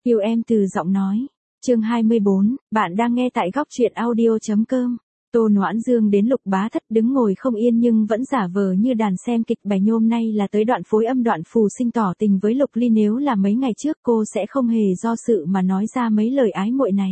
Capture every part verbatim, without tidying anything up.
Yêu em từ giọng nói. Chương hai mươi bốn, bạn đang nghe tại góc truyện audio chấm com. Tô Noãn Dương đến Lục Bá Thất đứng ngồi không yên nhưng vẫn giả vờ như đàn xem kịch bài nhôm, nay là tới đoạn phối âm đoạn phù sinh tỏ tình với Lục Ly, nếu là mấy ngày trước cô sẽ không hề do sự mà nói ra mấy lời ái muội này.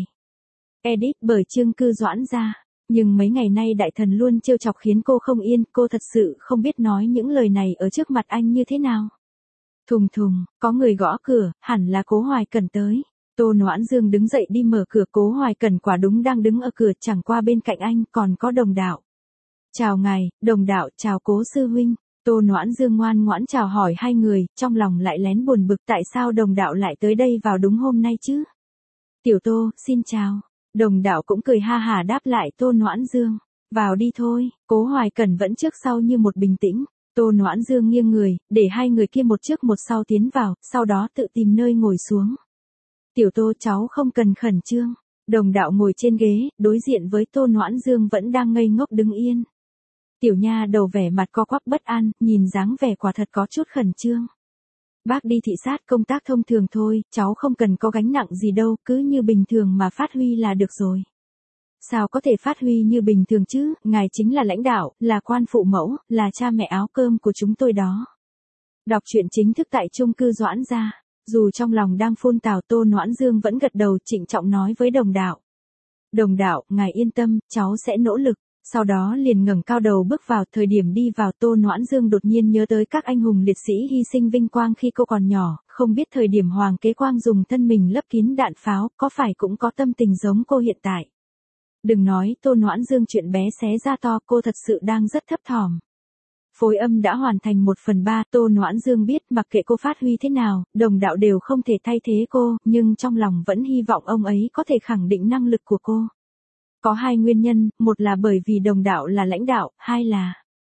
Edit bởi Chương Cư Doãn gia. Nhưng mấy ngày nay đại thần luôn trêu chọc khiến cô không yên, cô thật sự không biết nói những lời này ở trước mặt anh như thế nào. Thùng thùng, có người gõ cửa, hẳn là Cố Hoài Cẩn tới. Tô Noãn Dương đứng dậy đi mở cửa, Cố Hoài Cẩn quả đúng đang đứng ở cửa, chẳng qua bên cạnh anh còn có Đồng Đạo. Chào ngài, Đồng Đạo, chào Cố sư huynh. Tô Noãn Dương ngoan ngoãn chào hỏi hai người, trong lòng lại lén buồn bực tại sao Đồng Đạo lại tới đây vào đúng hôm nay chứ. Tiểu Tô, xin chào. Đồng Đạo cũng cười ha hả đáp lại Tô Noãn Dương. Vào đi thôi. Cố Hoài Cẩn vẫn trước sau như một bình tĩnh. Tô Noãn Dương nghiêng người, để hai người kia một trước một sau tiến vào, sau đó tự tìm nơi ngồi xuống. Tiểu Tô, cháu không cần khẩn trương. Đồng Đạo ngồi trên ghế, đối diện với Tô Noãn Dương vẫn đang ngây ngốc đứng yên. Tiểu nha đầu vẻ mặt co quắp bất an, nhìn dáng vẻ quả thật có chút khẩn trương. Bác đi thị sát công tác thông thường thôi, cháu không cần có gánh nặng gì đâu, cứ như bình thường mà phát huy là được rồi. Sao có thể phát huy như bình thường chứ, ngài chính là lãnh đạo, là quan phụ mẫu, là cha mẹ áo cơm của chúng tôi đó. Đọc truyện chính thức tại chung cư Doãn gia. Dù trong lòng đang phun tào, Tô Noãn Dương vẫn gật đầu trịnh trọng nói với Đồng Đạo. Đồng Đạo, ngài yên tâm, cháu sẽ nỗ lực. Sau đó liền ngẩng cao đầu bước vào. Thời điểm đi vào, Tô Noãn Dương đột nhiên nhớ tới các anh hùng liệt sĩ hy sinh vinh quang khi cô còn nhỏ, không biết thời điểm Hoàng Kế Quang dùng thân mình lấp kín đạn pháo, có phải cũng có tâm tình giống cô hiện tại. Đừng nói Tô Noãn Dương chuyện bé xé ra to, cô thật sự đang rất thấp thỏm. Phối âm đã hoàn thành một phần ba, Tô Noãn Dương biết mặc kệ cô phát huy thế nào, Đồng Đạo đều không thể thay thế cô, nhưng trong lòng vẫn hy vọng ông ấy có thể khẳng định năng lực của cô. Có hai nguyên nhân, một là bởi vì Đồng Đạo là lãnh đạo, hai là...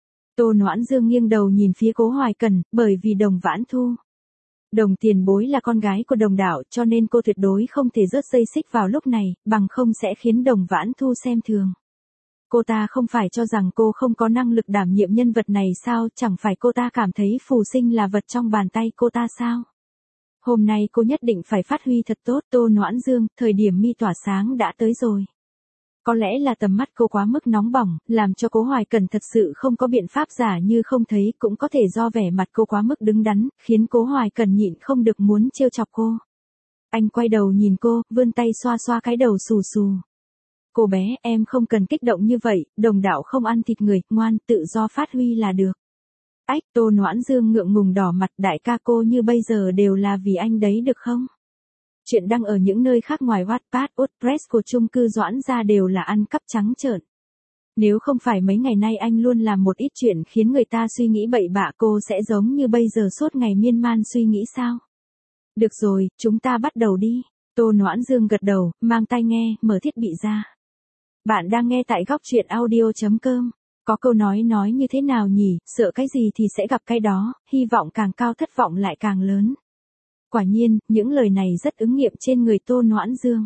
Tô Noãn Dương nghiêng đầu nhìn phía Cố Hoài Cẩn, bởi vì Đồng Vãn Thu. Đồng tiền bối là con gái của Đồng Đạo, cho nên cô tuyệt đối không thể rớt dây xích vào lúc này, bằng không sẽ khiến Đồng Vãn Thu xem thường. Cô ta không phải cho rằng cô không có năng lực đảm nhiệm nhân vật này sao, chẳng phải cô ta cảm thấy phù sinh là vật trong bàn tay cô ta sao? Hôm nay cô nhất định phải phát huy thật tốt. Tô Noãn Dương, thời điểm mi tỏa sáng đã tới rồi. Có lẽ là tầm mắt cô quá mức nóng bỏng, làm cho Cố Hoài Cẩn thật sự không có biện pháp giả như không thấy, cũng có thể do vẻ mặt cô quá mức đứng đắn, khiến Cố Hoài Cẩn nhịn không được muốn trêu chọc cô. Anh quay đầu nhìn cô, vươn tay xoa xoa cái đầu xù xù. Cô bé, em không cần kích động như vậy, Đồng Đạo không ăn thịt người, ngoan, tự do phát huy là được. Ách, Tô Noãn Dương ngượng ngùng đỏ mặt, đại ca cô như bây giờ đều là vì anh đấy được không? Chuyện đăng ở những nơi khác ngoài Wattpad, WordPress của chung cư Doãn gia đều là ăn cắp trắng trợn. Nếu không phải mấy ngày nay anh luôn làm một ít chuyện khiến người ta suy nghĩ bậy bạ, cô sẽ giống như bây giờ suốt ngày miên man suy nghĩ sao? Được rồi, chúng ta bắt đầu đi. Tô Noãn Dương gật đầu, mang tai nghe, mở thiết bị ra. Bạn đang nghe tại góc truyện audio chấm com. Có câu nói nói như thế nào nhỉ, sợ cái gì thì sẽ gặp cái đó, hy vọng càng cao thất vọng lại càng lớn. Quả nhiên, những lời này rất ứng nghiệm trên người Tô Noãn Dương.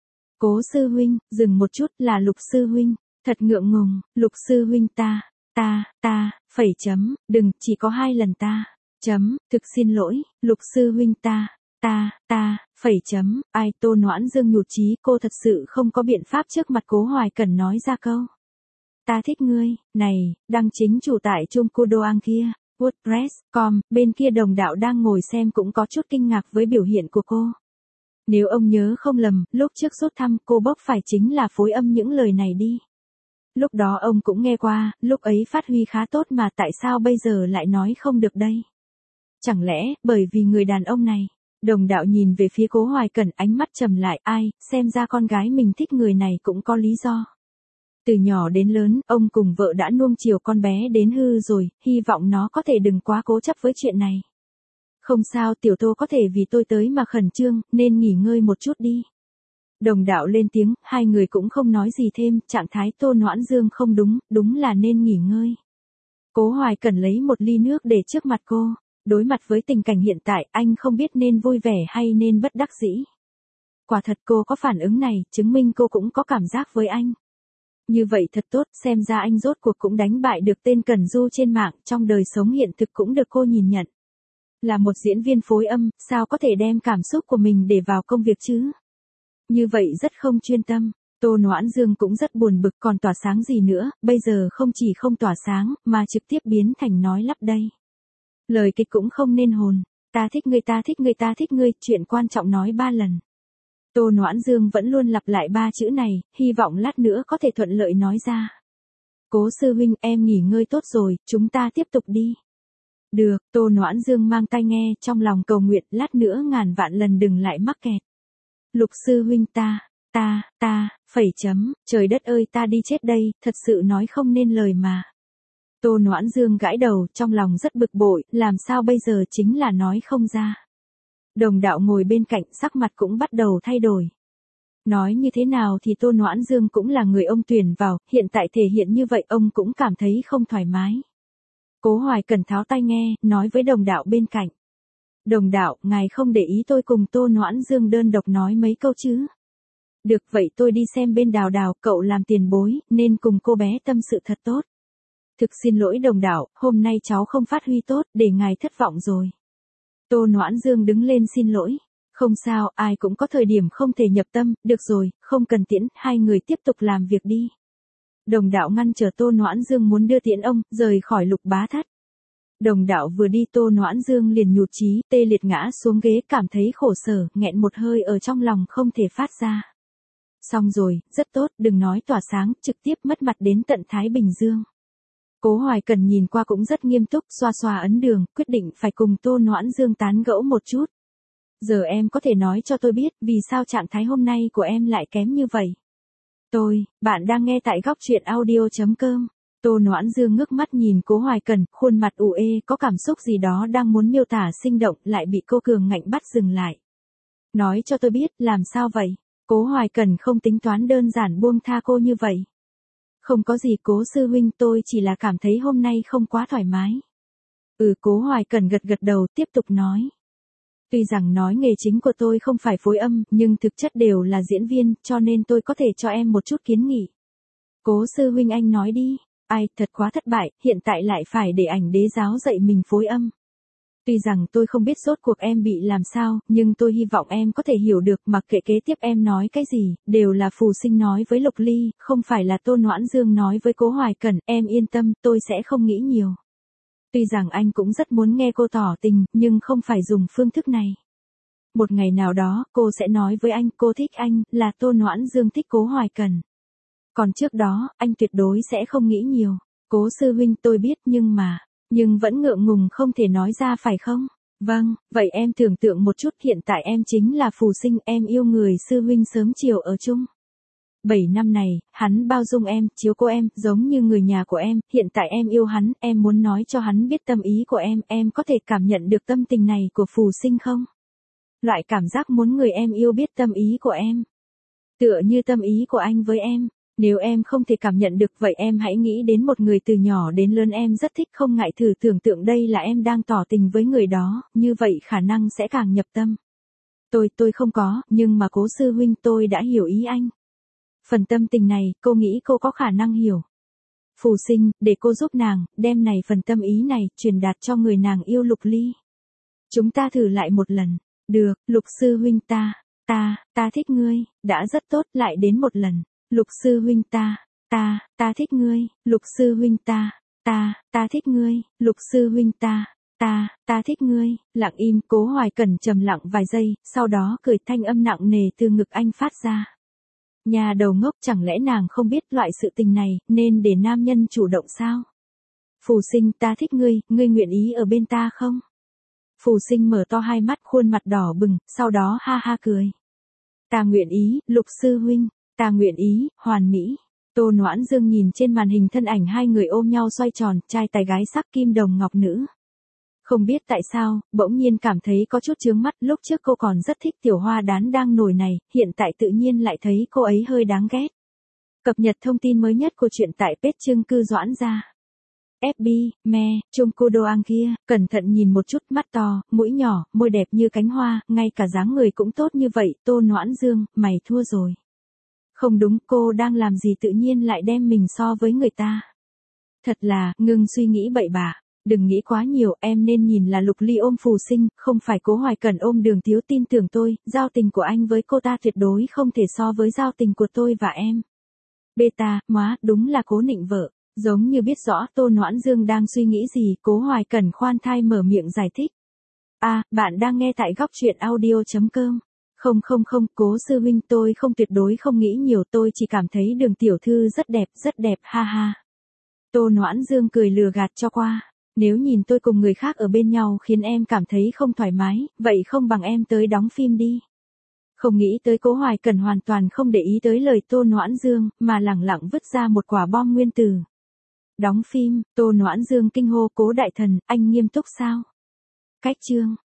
Cố sư huynh, dừng một chút, là Lục sư huynh. Thật ngượng ngùng, Lục sư huynh ta, ta, ta, phẩy chấm, đừng, chỉ có hai lần ta, chấm, thực xin lỗi, Lục sư huynh ta. Ta, ta, phẩy chấm, ai. Tô Noãn Dương nhụt chí, cô thật sự không có biện pháp trước mặt Cố Hoài Cẩn nói ra câu. Ta thích ngươi, này, đăng chính chủ tại chung cư Doang kia, WordPress chấm com, bên kia Đồng Đạo đang ngồi xem cũng có chút kinh ngạc với biểu hiện của cô. Nếu ông nhớ không lầm, lúc trước rút thăm cô bốc phải chính là phối âm những lời này đi. Lúc đó ông cũng nghe qua, lúc ấy phát huy khá tốt mà tại sao bây giờ lại nói không được đây? Chẳng lẽ, bởi vì người đàn ông này? Đồng Đạo nhìn về phía Cố Hoài Cẩn, ánh mắt trầm lại, ai, xem ra con gái mình thích người này cũng có lý do. Từ nhỏ đến lớn, ông cùng vợ đã nuông chiều con bé đến hư rồi, hy vọng nó có thể đừng quá cố chấp với chuyện này. Không sao, Tiểu Tô có thể vì tôi tới mà khẩn trương, nên nghỉ ngơi một chút đi. Đồng Đạo lên tiếng, hai người cũng không nói gì thêm, trạng thái Tô Noãn Dương không đúng, đúng là nên nghỉ ngơi. Cố Hoài Cẩn lấy một ly nước để trước mặt cô. Đối mặt với tình cảnh hiện tại, anh không biết nên vui vẻ hay nên bất đắc dĩ. Quả thật cô có phản ứng này, chứng minh cô cũng có cảm giác với anh. Như vậy thật tốt, xem ra anh rốt cuộc cũng đánh bại được tên Cần Du trên mạng, trong đời sống hiện thực cũng được cô nhìn nhận. Là một diễn viên phối âm, sao có thể đem cảm xúc của mình để vào công việc chứ? Như vậy rất không chuyên tâm. Tô Noãn Dương cũng rất buồn bực, còn tỏa sáng gì nữa, bây giờ không chỉ không tỏa sáng, mà trực tiếp biến thành nói lắp đây. Lời kịch cũng không nên hồn, ta thích ngươi ta thích ngươi ta thích ngươi, chuyện quan trọng nói ba lần. Tô Noãn Dương vẫn luôn lặp lại ba chữ này, hy vọng lát nữa có thể thuận lợi nói ra. Cố sư huynh, em nghỉ ngơi tốt rồi, chúng ta tiếp tục đi. Được, Tô Noãn Dương mang tai nghe, trong lòng cầu nguyện, lát nữa ngàn vạn lần đừng lại mắc kẹt. Lục sư huynh ta, ta, ta, phẩy chấm, trời đất ơi ta đi chết đây, thật sự nói không nên lời mà. Tô Noãn Dương gãi đầu, trong lòng rất bực bội, làm sao bây giờ chính là nói không ra. Đồng đạo ngồi bên cạnh, sắc mặt cũng bắt đầu thay đổi. Nói như thế nào thì Tô Noãn Dương cũng là người ông tuyển vào, hiện tại thể hiện như vậy ông cũng cảm thấy không thoải mái. Cố Hoài Cần tháo tai nghe, nói với đồng đạo bên cạnh. Đồng đạo, ngài không để ý tôi cùng Tô Noãn Dương đơn độc nói mấy câu chứ? Được vậy tôi đi xem bên Đào Đào, cậu làm tiền bối, nên cùng cô bé tâm sự thật tốt. Thực xin lỗi đồng đạo, hôm nay cháu không phát huy tốt, để ngài thất vọng rồi. Tô Noãn Dương đứng lên xin lỗi. Không sao, ai cũng có thời điểm không thể nhập tâm, được rồi, không cần tiễn, hai người tiếp tục làm việc đi. Đồng đạo ngăn trở Tô Noãn Dương muốn đưa tiễn ông, rời khỏi Lục Bá Thất. Đồng đạo vừa đi Tô Noãn Dương liền nhụt chí, tê liệt ngã xuống ghế, cảm thấy khổ sở, nghẹn một hơi ở trong lòng không thể phát ra. Xong rồi, rất tốt, đừng nói tỏa sáng, trực tiếp mất mặt đến tận Thái Bình Dương. Cố Hoài Cần nhìn qua cũng rất nghiêm túc, xoa xoa ấn đường, quyết định phải cùng Tô Noãn Dương tán gẫu một chút. Giờ em có thể nói cho tôi biết, vì sao trạng thái hôm nay của em lại kém như vậy? Tôi, bạn đang nghe tại góc truyện audio chấm com. Tô Noãn Dương ngước mắt nhìn Cố Hoài Cần, khuôn mặt ủ ê, có cảm xúc gì đó đang muốn miêu tả sinh động, lại bị cô cường ngạnh bắt dừng lại. Nói cho tôi biết, làm sao vậy? Cố Hoài Cần không tính toán đơn giản buông tha cô như vậy. Không có gì Cố sư huynh, tôi chỉ là cảm thấy hôm nay không quá thoải mái. Ừ, Cố Hoài Cần gật gật đầu, tiếp tục nói. Tuy rằng nói nghề chính của tôi không phải phối âm, nhưng thực chất đều là diễn viên, cho nên tôi có thể cho em một chút kiến nghị. Cố sư huynh anh nói đi. Ai, thật quá thất bại, hiện tại lại phải để ảnh đế giáo dạy mình phối âm. Tuy rằng tôi không biết rốt cuộc em bị làm sao, nhưng tôi hy vọng em có thể hiểu được, mặc kệ kế tiếp em nói cái gì, đều là Phù Sinh nói với Lục Ly, không phải là Tô Noãn Dương nói với Cố Hoài Cần, em yên tâm, tôi sẽ không nghĩ nhiều. Tuy rằng anh cũng rất muốn nghe cô tỏ tình, nhưng không phải dùng phương thức này. Một ngày nào đó, cô sẽ nói với anh, cô thích anh, là Tô Noãn Dương thích Cố Hoài Cần. Còn trước đó, anh tuyệt đối sẽ không nghĩ nhiều. Cố sư huynh tôi biết nhưng mà, nhưng vẫn ngượng ngùng không thể nói ra phải không? Vâng, vậy em tưởng tượng một chút, hiện tại em chính là Phù Sinh, em yêu người sư huynh sớm chiều ở chung. Bảy năm này, hắn bao dung em, chiếu cố em, giống như người nhà của em, hiện tại em yêu hắn, em muốn nói cho hắn biết tâm ý của em, em có thể cảm nhận được tâm tình này của Phù Sinh không? Loại cảm giác muốn người em yêu biết tâm ý của em. Tựa như tâm ý của anh với em. Nếu em không thể cảm nhận được vậy em hãy nghĩ đến một người từ nhỏ đến lớn em rất thích, không ngại thử tưởng tượng đây là em đang tỏ tình với người đó, như vậy khả năng sẽ càng nhập tâm. Tôi, tôi không có, nhưng mà Cố sư huynh tôi đã hiểu ý anh. Phần tâm tình này, cô nghĩ cô có khả năng hiểu. Phù Sinh, để cô giúp nàng, đem này phần tâm ý này, truyền đạt cho người nàng yêu Lục Ly. Chúng ta thử lại một lần. Được, Lục sư huynh ta, ta, ta thích ngươi, đã rất tốt, lại đến một lần. Lục sư huynh ta, ta, ta thích ngươi, Lục sư huynh ta, ta, ta thích ngươi, Lục sư huynh ta, ta, ta thích ngươi, lặng im. Cố Hoài Cần trầm lặng vài giây, sau đó cười, thanh âm nặng nề từ ngực anh phát ra. Nhà đầu ngốc, chẳng lẽ nàng không biết loại sự tình này, nên để nam nhân chủ động sao? Phù Sinh, ta thích ngươi, ngươi nguyện ý ở bên ta không? Phù Sinh mở to hai mắt, khuôn mặt đỏ bừng, sau đó ha ha cười. Ta nguyện ý, Lục sư huynh. Ta nguyện ý, hoàn mỹ. Tô Noãn Dương nhìn trên màn hình thân ảnh hai người ôm nhau xoay tròn, trai tài gái sắc, kim đồng ngọc nữ. Không biết tại sao, bỗng nhiên cảm thấy có chút chướng mắt, lúc trước cô còn rất thích tiểu hoa đán đang nổi này, hiện tại tự nhiên lại thấy cô ấy hơi đáng ghét. Cập nhật thông tin mới nhất của truyện tại page Chương Cư Doãn Gia. ép bê, me, Chung Cô Đô Ang kia, cẩn thận nhìn một chút, mắt to, mũi nhỏ, môi đẹp như cánh hoa, ngay cả dáng người cũng tốt như vậy, Tô Noãn Dương, mày thua rồi. Không đúng, cô đang làm gì tự nhiên lại đem mình so với người ta. Thật là, ngừng suy nghĩ bậy bạ. Đừng nghĩ quá nhiều, em nên nhìn là Lục Ly ôm Phù Sinh, không phải Cố Hoài Cẩn ôm Đường Tiếu. Tin tưởng tôi, giao tình của anh với cô ta tuyệt đối không thể so với giao tình của tôi và em. Beta, má, đúng là Cố Nịnh vợ. Giống như biết rõ Tô Noãn Dương đang suy nghĩ gì, Cố Hoài Cẩn khoan thai mở miệng giải thích. À, bạn đang nghe tại góc truyện audio.com. Không không không, Cố sư huynh, tôi không, tuyệt đối không nghĩ nhiều, tôi chỉ cảm thấy Đường tiểu thư rất đẹp, rất đẹp, ha ha. Tô Noãn Dương cười lừa gạt cho qua. Nếu nhìn tôi cùng người khác ở bên nhau khiến em cảm thấy không thoải mái, vậy không bằng em tới đóng phim đi. Không nghĩ tới Cố Hoài Cẩn hoàn toàn không để ý tới lời Tô Noãn Dương, mà lẳng lặng vứt ra một quả bom nguyên tử. Đóng phim, Tô Noãn Dương kinh hô, Cố đại thần, anh nghiêm túc sao? Cách chương.